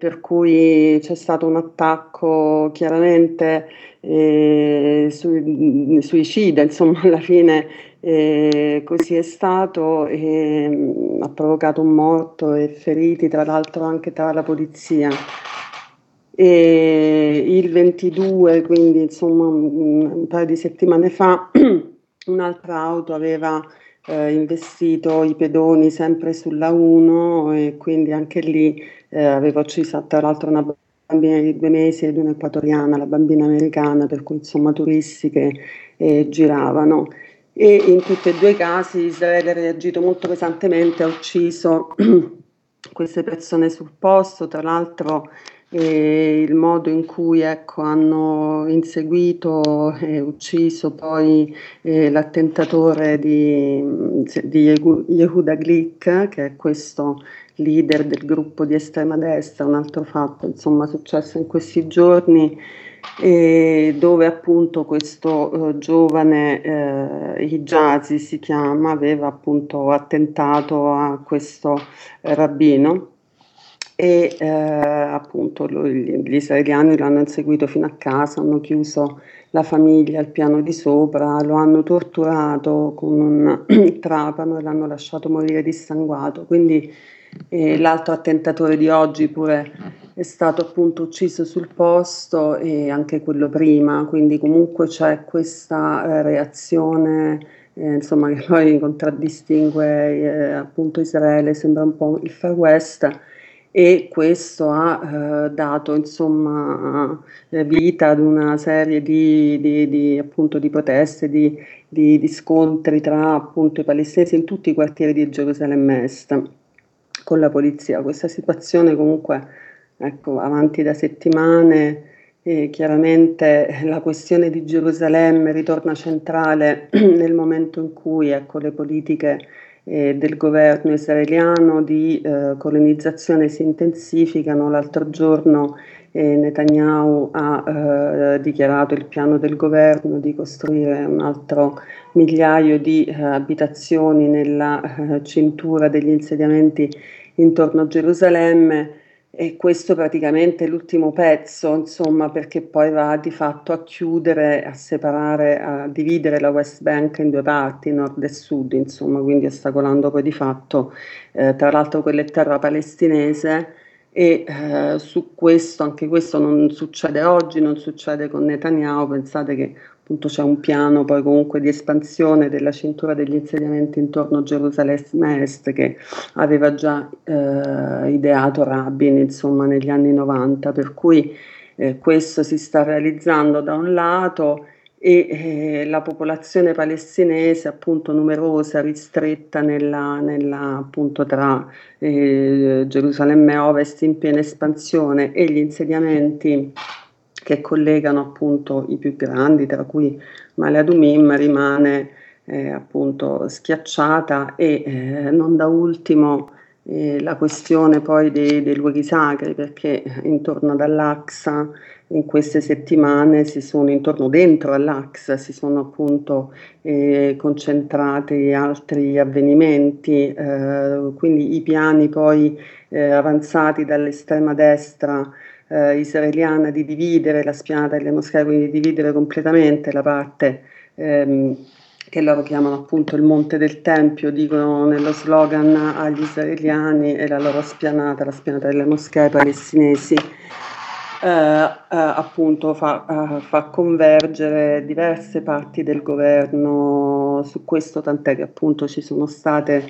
per cui c'è stato un attacco chiaramente suicida, insomma alla fine così è stato e ha provocato un morto e feriti, tra l'altro anche tra la polizia. E il 22, quindi insomma un paio di settimane fa, un'altra auto aveva investito i pedoni sempre sulla 1 e quindi anche lì aveva ucciso tra l'altro una bambina di 2 mesi ed un'equatoriana, la bambina americana, per cui insomma turisti che giravano. E in tutti e due i casi Israele ha reagito molto pesantemente, ha ucciso queste persone sul posto, tra l'altro il modo in cui ecco, hanno inseguito e ucciso poi l'attentatore di Yehuda Glick, che è questo leader del gruppo di estrema destra, un altro fatto insomma successo in questi giorni, dove appunto questo giovane Hijazi si chiama, aveva appunto attentato a questo rabbino e appunto gli israeliani lo hanno inseguito fino a casa, hanno chiuso la famiglia al piano di sopra, lo hanno torturato con un trapano e l'hanno lasciato morire dissanguato. Quindi l'altro attentatore di oggi pure è stato appunto ucciso sul posto e anche quello prima, quindi comunque c'è questa reazione insomma che poi contraddistingue appunto Israele, sembra un po' il Far West. E questo ha dato insomma vita ad una serie appunto, di proteste, di scontri tra appunto i palestinesi in tutti i quartieri di Gerusalemme Est con la polizia. Questa situazione comunque ecco, avanti da settimane e chiaramente la questione di Gerusalemme ritorna centrale nel momento in cui ecco, le politiche del governo israeliano di colonizzazione si intensificano. L'altro giorno Netanyahu ha dichiarato il piano del governo di costruire un altro migliaio di abitazioni nella cintura degli insediamenti intorno a Gerusalemme. E questo praticamente è l'ultimo pezzo, insomma, perché poi va di fatto a chiudere, a separare, a dividere la West Bank in due parti, nord e sud, insomma, quindi ostacolando poi di fatto, tra l'altro quella è terra palestinese e su questo, anche questo non succede oggi, non succede con Netanyahu, pensate che appunto c'è un piano poi comunque di espansione della cintura degli insediamenti intorno a Gerusalemme Est che aveva già ideato Rabin insomma negli anni 90, per cui questo si sta realizzando da un lato e la popolazione palestinese appunto numerosa, ristretta appunto tra Gerusalemme Ovest in piena espansione e gli insediamenti che collegano appunto i più grandi, tra cui Male Adumim, rimane appunto schiacciata e non da ultimo la questione poi dei luoghi sacri, perché intorno ad Al-Aqsa in queste settimane dentro all'Aqsa si sono appunto concentrati altri avvenimenti, quindi i piani poi avanzati dall'estrema destra israeliana di dividere la spianata delle moschee, quindi di dividere completamente la parte che loro chiamano appunto il Monte del Tempio, dicono nello slogan agli israeliani, e la loro spianata, la spianata delle moschee palestinesi, appunto fa convergere diverse parti del governo su questo, tant'è che appunto ci sono state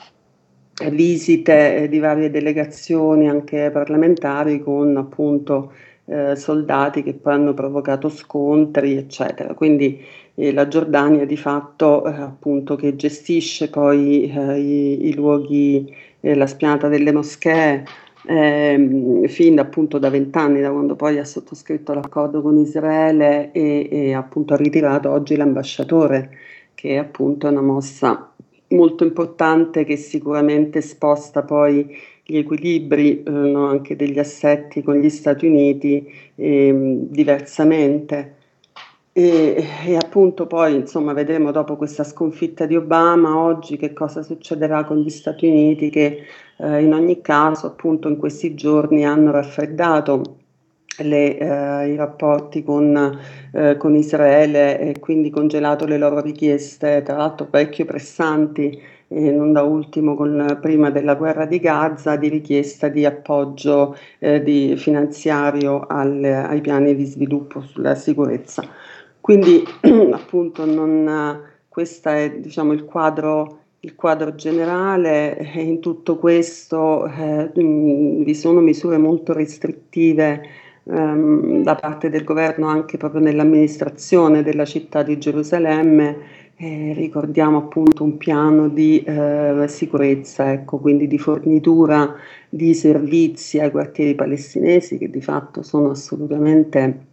visite di varie delegazioni anche parlamentari con appunto soldati che poi hanno provocato scontri, eccetera. Quindi la Giordania di fatto appunto che gestisce poi i luoghi, la spianata delle moschee fin da, appunto da 20 anni, da quando poi ha sottoscritto l'accordo con Israele e appunto ha ritirato oggi l'ambasciatore, che appunto è una mossa molto importante che sicuramente sposta poi gli equilibri no, anche degli assetti con gli Stati Uniti diversamente. e appunto poi insomma vedremo dopo questa sconfitta di Obama oggi che cosa succederà con gli Stati Uniti che in ogni caso appunto in questi giorni hanno raffreddato i rapporti con Israele e quindi congelato le loro richieste, tra l'altro parecchio pressanti, non da ultimo prima della guerra di Gaza, di richiesta di appoggio finanziario ai piani di sviluppo sulla sicurezza. Quindi appunto questo è diciamo il quadro generale e in tutto questo vi sono misure molto restrittive da parte del governo anche proprio nell'amministrazione della città di Gerusalemme. Ricordiamo appunto un piano di sicurezza, ecco, quindi di fornitura di servizi ai quartieri palestinesi che di fatto sono assolutamente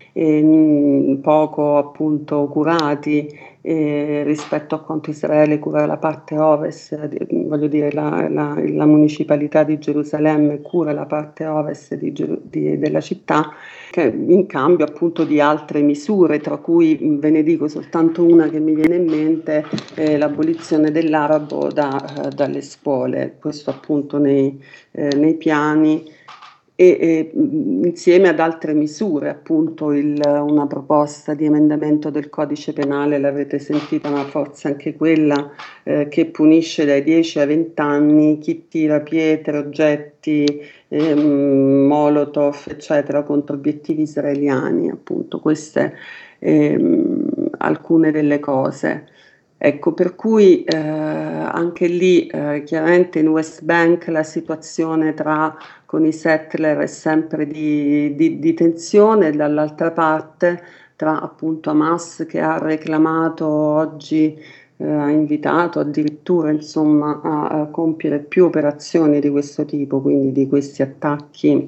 poco appunto curati rispetto a quanto Israele cura la parte ovest, voglio dire la municipalità di Gerusalemme cura la parte ovest della città, che in cambio appunto di altre misure, tra cui ve ne dico soltanto una che mi viene in mente, l'abolizione dell'arabo dalle scuole, questo appunto nei piani. Insieme ad altre misure, appunto una proposta di emendamento del codice penale, l'avete sentita, ma forse anche quella che punisce dai 10 ai 20 anni chi tira pietre, oggetti, Molotov, eccetera, contro obiettivi israeliani, appunto, queste alcune delle cose. Ecco, per cui anche lì chiaramente in West Bank la situazione con i settler è sempre di tensione, dall'altra parte tra appunto Hamas che ha reclamato oggi, ha invitato addirittura insomma a compiere più operazioni di questo tipo, quindi di questi attacchi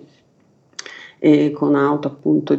con auto appunto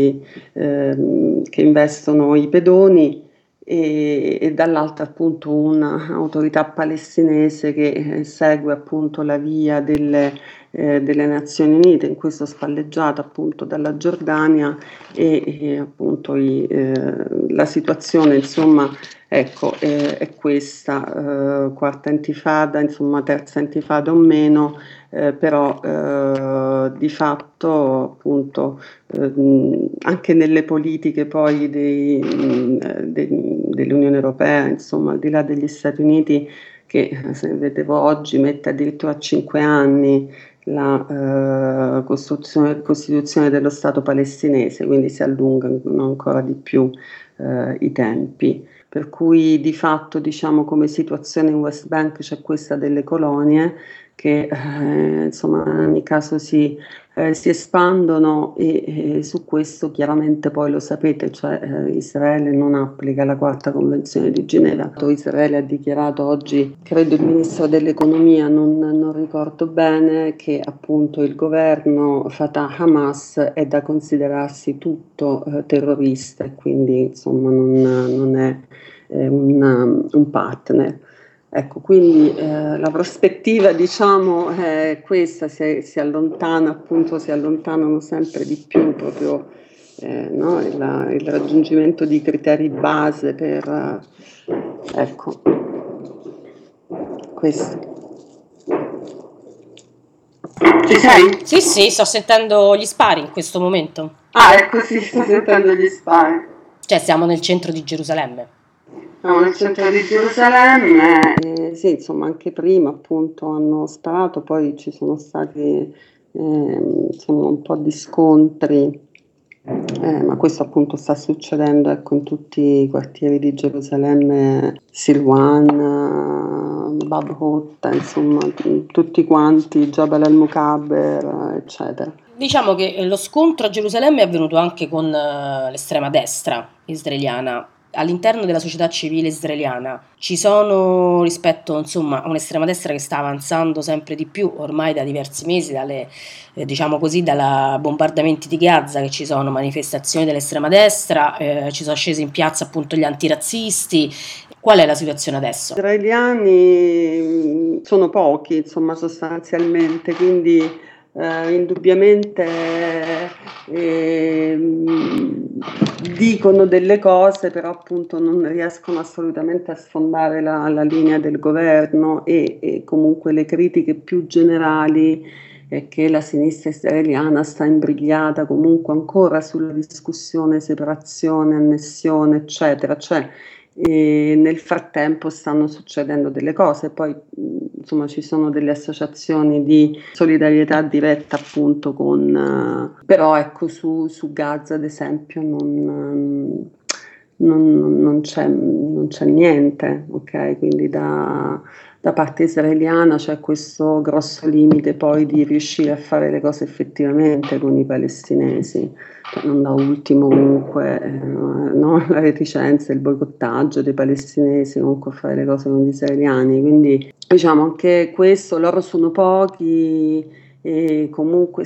che investono i pedoni e dall'altra appunto un'autorità palestinese che segue appunto la via delle Nazioni Unite, in questo spalleggiata appunto dalla Giordania e appunto la situazione insomma ecco è questa quarta intifada, insomma terza intifada o meno, però di fatto appunto anche nelle politiche poi dell'Unione Europea, insomma al di là degli Stati Uniti che se vedevo oggi mette addirittura a 5 anni la Costituzione dello Stato palestinese, quindi si allungano ancora di più i tempi. Per cui di fatto diciamo come situazione in West Bank c'è questa delle colonie che insomma in ogni caso si espandono e su questo chiaramente poi lo sapete, cioè Israele non applica la quarta convenzione di Ginevra. Israele ha dichiarato oggi, credo il ministro dell'economia, non ricordo bene, che appunto il governo Fatah Hamas è da considerarsi tutto terrorista e quindi insomma non è un partner. Ecco, quindi la prospettiva diciamo è questa, si allontana appunto, si allontanano sempre di più proprio no, il raggiungimento di criteri base per ecco, questo. Ci sei? Sì, sì, sto sentendo gli spari in questo momento. Ah, ecco, sì, sto sentendo gli spari. Cioè, siamo nel centro di Gerusalemme. Siamo nel centro di Gerusalemme, sì, insomma anche prima appunto hanno sparato, poi ci sono stati insomma, un po' di scontri, ma questo appunto sta succedendo ecco, in tutti i quartieri di Gerusalemme, Silwan, Bab Hutta, insomma tutti quanti, Jabal al-Mukaber, eccetera. Diciamo che lo scontro a Gerusalemme è avvenuto anche con l'estrema destra israeliana. All'interno della società civile israeliana ci sono, rispetto insomma, a un'estrema destra che sta avanzando sempre di più ormai da diversi mesi, diciamo così, dai bombardamenti di Gaza, che ci sono manifestazioni dell'estrema destra, ci sono scesi in piazza appunto gli antirazzisti. Qual è la situazione adesso? Gli israeliani sono pochi, insomma, sostanzialmente, quindi indubbiamente dicono delle cose, però appunto non riescono assolutamente a sfondare la linea del governo e comunque le critiche più generali è che la sinistra israeliana sta imbrigliata comunque ancora sulla discussione separazione, annessione, eccetera, cioè nel frattempo stanno succedendo delle cose, poi insomma ci sono delle associazioni di solidarietà diretta appunto con, però ecco su Gaza ad esempio non c'è niente, ok? Quindi da parte israeliana c'è questo grosso limite poi di riuscire a fare le cose effettivamente con i palestinesi. Non da ultimo comunque no? La reticenza, il boicottaggio dei palestinesi comunque a fare le cose con gli israeliani, quindi diciamo anche questo, loro sono pochi e comunque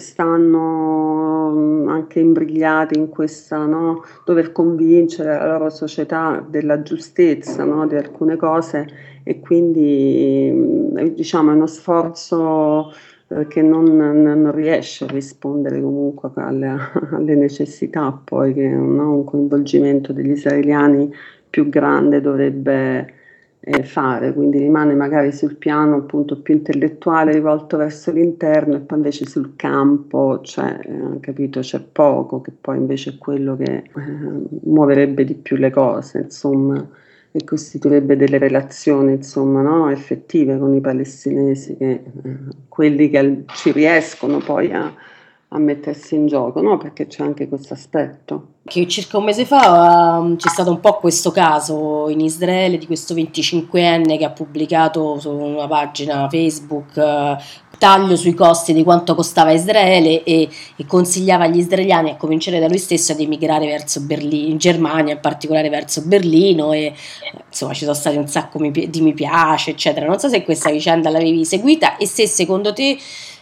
stanno anche imbrigliati in questa, no? Dover convincere la loro società della giustezza, no? Di alcune cose e quindi diciamo è uno sforzo che non riesce a rispondere comunque alle necessità poi che no, un coinvolgimento degli israeliani più grande dovrebbe fare, quindi rimane magari sul piano appunto più intellettuale rivolto verso l'interno e poi invece sul campo c'è, capito, c'è poco che poi invece è quello che muoverebbe di più le cose, insomma e costituirebbe delle relazioni insomma, no, effettive con i palestinesi, quelli che ci riescono poi a mettersi in gioco, no? Perché c'è anche questo aspetto. Che circa un mese fa c'è stato un po' questo caso in Israele di questo 25enne che ha pubblicato su una pagina Facebook taglio sui costi di quanto costava Israele e consigliava agli israeliani a cominciare da lui stesso ad emigrare verso Berlino, in Germania in particolare verso Berlino e insomma ci sono stati un sacco di mi piace eccetera. Non so se questa vicenda l'avevi seguita e se secondo te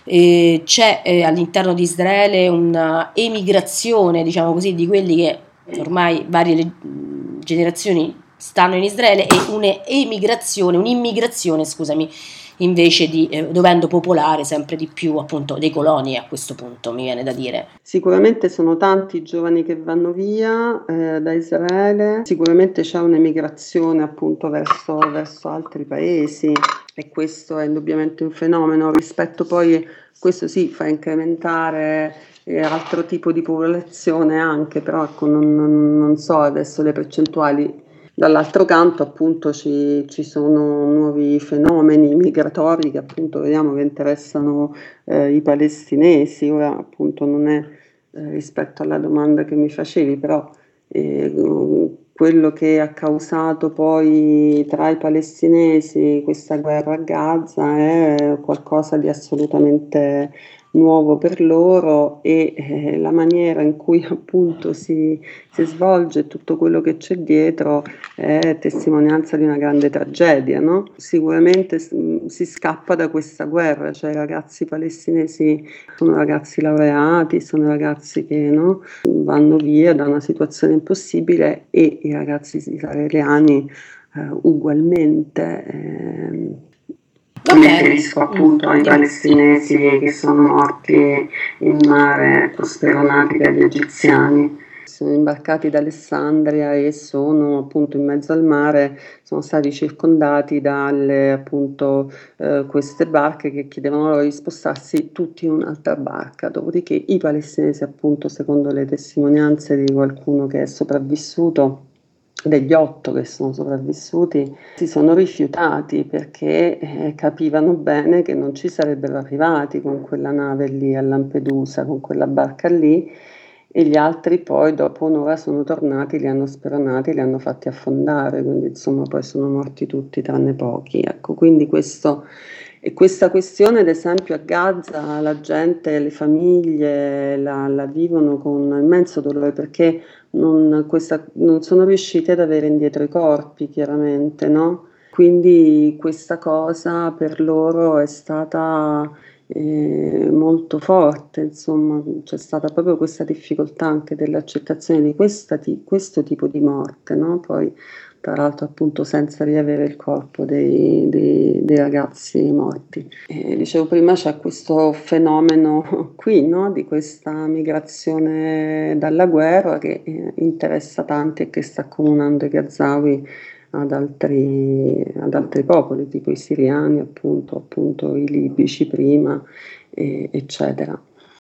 c'è all'interno di Israele una emigrazione, diciamo così, di quelli che ormai varie generazioni stanno in Israele e un'immigrazione, scusami, invece di dovendo popolare sempre di più appunto dei coloni a questo punto, mi viene da dire. Sicuramente sono tanti i giovani che vanno via da Israele, sicuramente c'è un'emigrazione appunto verso altri paesi e questo è indubbiamente un fenomeno rispetto poi, questo sì, fa incrementare altro tipo di popolazione anche, però ecco, non so adesso le percentuali. Dall'altro canto appunto ci sono nuovi fenomeni migratori che appunto vediamo che interessano i palestinesi, ora appunto non è rispetto alla domanda che mi facevi, però quello che ha causato poi tra i palestinesi questa guerra a Gaza è qualcosa di assolutamente nuovo per loro e la maniera in cui appunto si svolge tutto quello che c'è dietro è testimonianza di una grande tragedia, no? Sicuramente si scappa da questa guerra, cioè i ragazzi palestinesi sono ragazzi laureati, sono ragazzi che no, vanno via da una situazione impossibile e i ragazzi israeliani ugualmente. Mi riferisco appunto ai palestinesi che sono morti in mare prosperonati dagli egiziani. Sono imbarcati da Alessandria e sono appunto in mezzo al mare, sono stati circondati dalle appunto queste barche che chiedevano loro di spostarsi tutti in un'altra barca, dopodiché i palestinesi appunto secondo le testimonianze di qualcuno che è sopravvissuto, degli 8 che sono sopravvissuti, si sono rifiutati perché capivano bene che non ci sarebbero arrivati con quella nave lì a Lampedusa, con quella barca lì e gli altri poi dopo un'ora sono tornati, li hanno speronati, li hanno fatti affondare, quindi insomma poi sono morti tutti tranne pochi. Ecco, quindi questo e questa questione, ad esempio, a Gaza la gente, le famiglie la vivono con immenso dolore perché non sono riuscite ad avere indietro i corpi, chiaramente, no? Quindi questa cosa per loro è stata molto forte, insomma, c'è stata proprio questa difficoltà anche dell'accettazione di questo tipo di morte, no? Poi tra l'altro appunto senza riavere il corpo dei ragazzi morti. E dicevo prima c'è questo fenomeno qui, no? Di questa migrazione dalla guerra che interessa tanti e che sta accomunando i Gazawi ad altri popoli, tipo i siriani appunto i libici prima, eccetera.